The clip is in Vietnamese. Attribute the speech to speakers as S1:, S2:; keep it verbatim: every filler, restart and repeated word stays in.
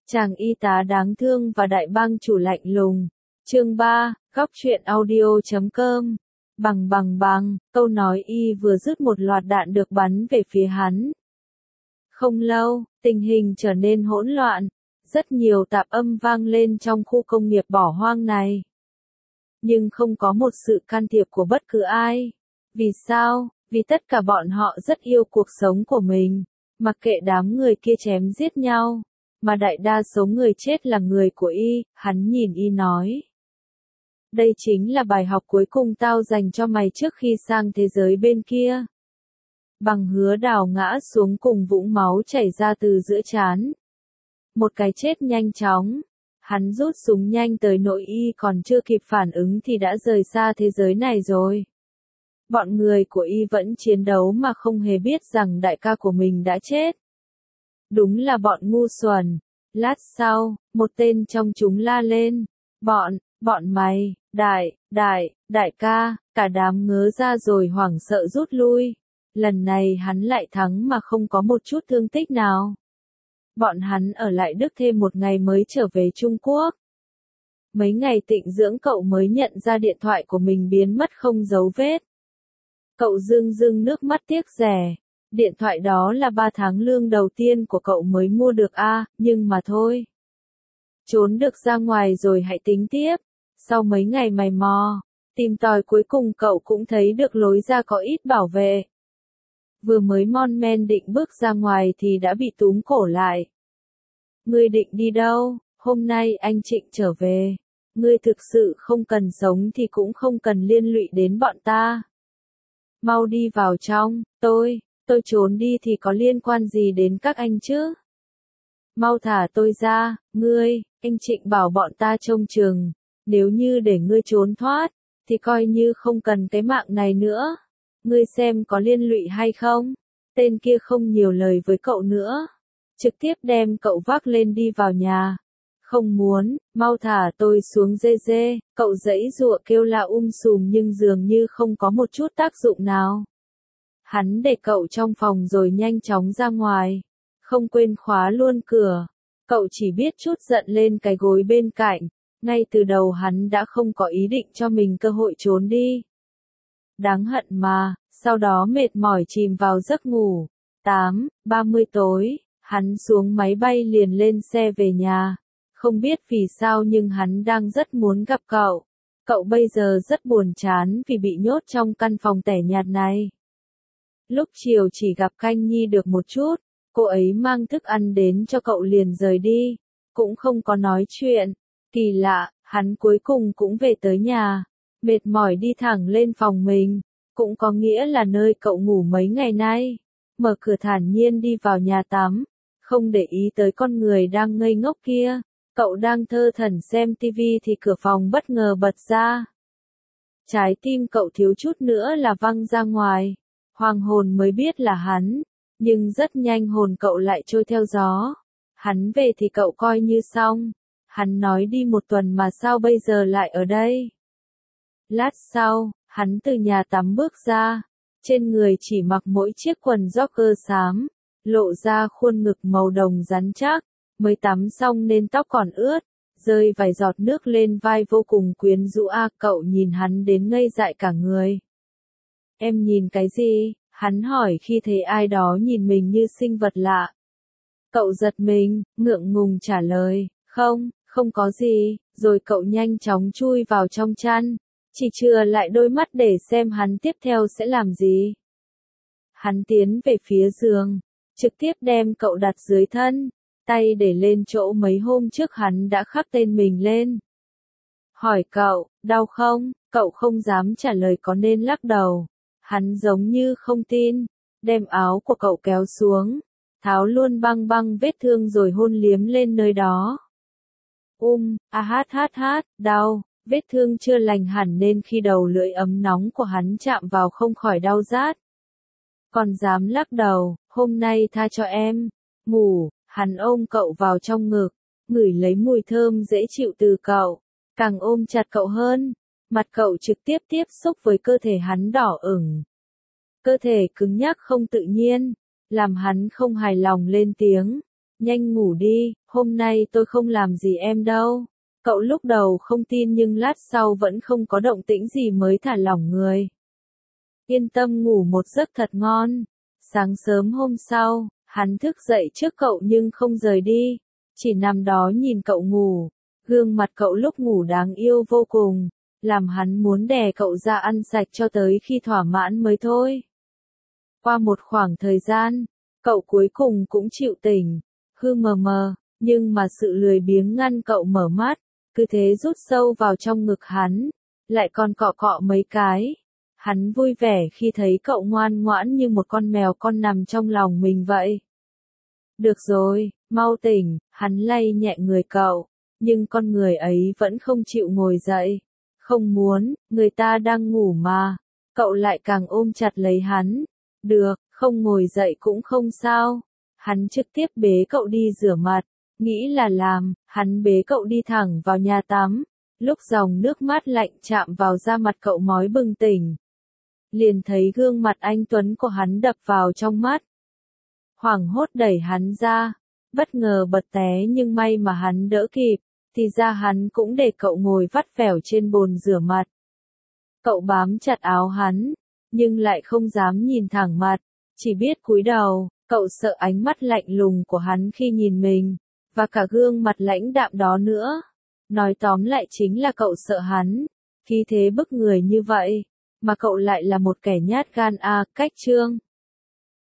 S1: Chàng y tá đáng thương và đại bang chủ lạnh lùng. Chương ba, góc truyện audio chấm com. Bằng bằng bằng, câu nói y vừa dứt một loạt đạn được bắn về phía hắn. Không lâu, tình hình trở nên hỗn loạn, rất nhiều tạp âm vang lên trong khu công nghiệp bỏ hoang này. Nhưng không có một sự can thiệp của bất cứ ai. Vì sao? Vì tất cả bọn họ rất yêu cuộc sống của mình, mặc kệ đám người kia chém giết nhau, mà đại đa số người chết là người của y, hắn nhìn y nói. Đây chính là bài học cuối cùng tao dành cho mày trước khi sang thế giới bên kia. Bằng hứa đào ngã xuống cùng vũng máu chảy ra từ giữa trán. Một cái chết nhanh chóng. Hắn rút súng nhanh tới nỗi y còn chưa kịp phản ứng thì đã rời xa thế giới này rồi. Bọn người của y vẫn chiến đấu mà không hề biết rằng đại ca của mình đã chết. Đúng là bọn ngu xuẩn. Lát sau, một tên trong chúng la lên. Bọn, bọn mày, đại, đại, đại ca, cả đám ngớ ra rồi hoảng sợ rút lui. Lần này hắn lại thắng mà không có một chút thương tích nào. Bọn hắn ở lại Đức thêm một ngày mới trở về Trung Quốc. Mấy ngày tịnh dưỡng cậu mới nhận ra điện thoại của mình biến mất không dấu vết. Cậu rưng rưng nước mắt tiếc rẻ. Điện thoại đó là ba tháng lương đầu tiên của cậu mới mua được a, à, nhưng mà thôi. Trốn được ra ngoài rồi hãy tính tiếp. Sau mấy ngày mày mò, tìm tòi cuối cùng cậu cũng thấy được lối ra có ít bảo vệ. Vừa mới mon men định bước ra ngoài thì đã bị túm cổ lại. Ngươi định đi đâu? Hôm nay anh Trịnh trở về. Ngươi thực sự không cần sống thì cũng không cần liên lụy đến bọn ta. Mau đi vào trong, tôi, tôi trốn đi thì có liên quan gì đến các anh chứ? Mau thả tôi ra, ngươi, anh Trịnh bảo bọn ta trông chừng. Nếu như để ngươi trốn thoát, thì coi như không cần cái mạng này nữa. Ngươi xem có liên lụy hay không? Tên kia không nhiều lời với cậu nữa. Trực tiếp đem cậu vác lên đi vào nhà. Không muốn, mau thả tôi xuống dê dê. Cậu giãy giụa kêu la um sùm nhưng dường như không có một chút tác dụng nào. Hắn để cậu trong phòng rồi nhanh chóng ra ngoài. Không quên khóa luôn cửa. Cậu chỉ biết chút giận lên cái gối bên cạnh. Ngay từ đầu hắn đã không có ý định cho mình cơ hội trốn đi. Đáng hận mà, sau đó mệt mỏi chìm vào giấc ngủ. tám, ba mươi tối, hắn xuống máy bay liền lên xe về nhà. Không biết vì sao nhưng hắn đang rất muốn gặp cậu. Cậu bây giờ rất buồn chán vì bị nhốt trong căn phòng tẻ nhạt này. Lúc chiều chỉ gặp Khanh Nhi được một chút, cô ấy mang thức ăn đến cho cậu liền rời đi. Cũng không có nói chuyện. Kỳ lạ, hắn cuối cùng cũng về tới nhà. Mệt mỏi đi thẳng lên phòng mình. Cũng có nghĩa là nơi cậu ngủ mấy ngày nay. Mở cửa thản nhiên đi vào nhà tắm. Không để ý tới con người đang ngây ngốc kia. Cậu đang thơ thẩn xem tivi thì cửa phòng bất ngờ bật ra. Trái tim cậu thiếu chút nữa là văng ra ngoài. Hoàng hồn mới biết là hắn. Nhưng rất nhanh hồn cậu lại trôi theo gió. Hắn về thì cậu coi như xong. Hắn nói đi một tuần mà sao bây giờ lại ở đây? Lát sau, hắn từ nhà tắm bước ra. Trên người chỉ mặc mỗi chiếc quần jogger xám. Lộ ra khuôn ngực màu đồng rắn chắc. Mới tắm xong nên tóc còn ướt. Rơi vài giọt nước lên vai vô cùng quyến rũ a. Cậu nhìn hắn đến ngây dại cả người. Em nhìn cái gì? Hắn hỏi khi thấy ai đó nhìn mình như sinh vật lạ. Cậu giật mình, ngượng ngùng trả lời. Không, không có gì. Rồi cậu nhanh chóng chui vào trong chăn. Chỉ chừa lại đôi mắt để xem hắn tiếp theo sẽ làm gì. Hắn tiến về phía giường. Trực tiếp đem cậu đặt dưới thân. Tay để lên chỗ mấy hôm trước hắn đã khắc tên mình lên. Hỏi cậu, đau không? Cậu không dám trả lời có nên lắc đầu. Hắn giống như không tin. Đem áo của cậu kéo xuống. Tháo luôn băng băng vết thương rồi hôn liếm lên nơi đó. Um, a hát hát hát, đau. Vết thương chưa lành hẳn nên khi đầu lưỡi ấm nóng của hắn chạm vào không khỏi đau rát. Còn dám lắc đầu, hôm nay tha cho em. Ngủ, hắn ôm cậu vào trong ngực, ngửi lấy mùi thơm dễ chịu từ cậu. Càng ôm chặt cậu hơn, mặt cậu trực tiếp tiếp xúc với cơ thể hắn đỏ ửng. Cơ thể cứng nhắc không tự nhiên, làm hắn không hài lòng lên tiếng. Nhanh ngủ đi, Hôm nay tôi không làm gì em đâu. Cậu lúc đầu không tin nhưng lát sau vẫn không có động tĩnh gì mới thả lỏng người. Yên tâm ngủ một giấc thật ngon. Sáng sớm hôm sau, hắn thức dậy trước cậu nhưng không rời đi, chỉ nằm đó nhìn cậu ngủ. Gương mặt cậu lúc ngủ đáng yêu vô cùng, làm hắn muốn đè cậu ra ăn sạch cho tới khi thỏa mãn mới thôi. Qua một khoảng thời gian, cậu cuối cùng cũng chịu tỉnh, hư mờ mờ, nhưng mà sự lười biếng ngăn cậu mở mắt, cứ thế rút sâu vào trong ngực hắn, lại còn cọ cọ mấy cái. Hắn vui vẻ khi thấy cậu ngoan ngoãn như một con mèo con nằm trong lòng mình vậy. Được rồi, mau tỉnh, hắn lay nhẹ người cậu, nhưng con người ấy vẫn không chịu ngồi dậy. Không muốn, người ta đang ngủ mà. Cậu lại càng ôm chặt lấy hắn. Được, không ngồi dậy cũng không sao. Hắn trực tiếp bế cậu đi rửa mặt, nghĩ là làm, hắn bế cậu đi thẳng vào nhà tắm. Lúc dòng nước mát lạnh chạm vào da mặt cậu mói bừng tỉnh, liền thấy gương mặt anh tuấn của hắn đập vào trong mắt. Hoảng hốt đẩy hắn ra, bất ngờ bật té nhưng may mà hắn đỡ kịp, thì ra hắn cũng để cậu ngồi vắt vẻo trên bồn rửa mặt. Cậu bám chặt áo hắn, nhưng lại không dám nhìn thẳng mặt, chỉ biết cúi đầu. Cậu sợ ánh mắt lạnh lùng của hắn khi nhìn mình, và cả gương mặt lãnh đạm đó nữa. Nói tóm lại chính là cậu sợ hắn, khí thế bức người như vậy, mà cậu lại là một kẻ nhát gan a, cách trương.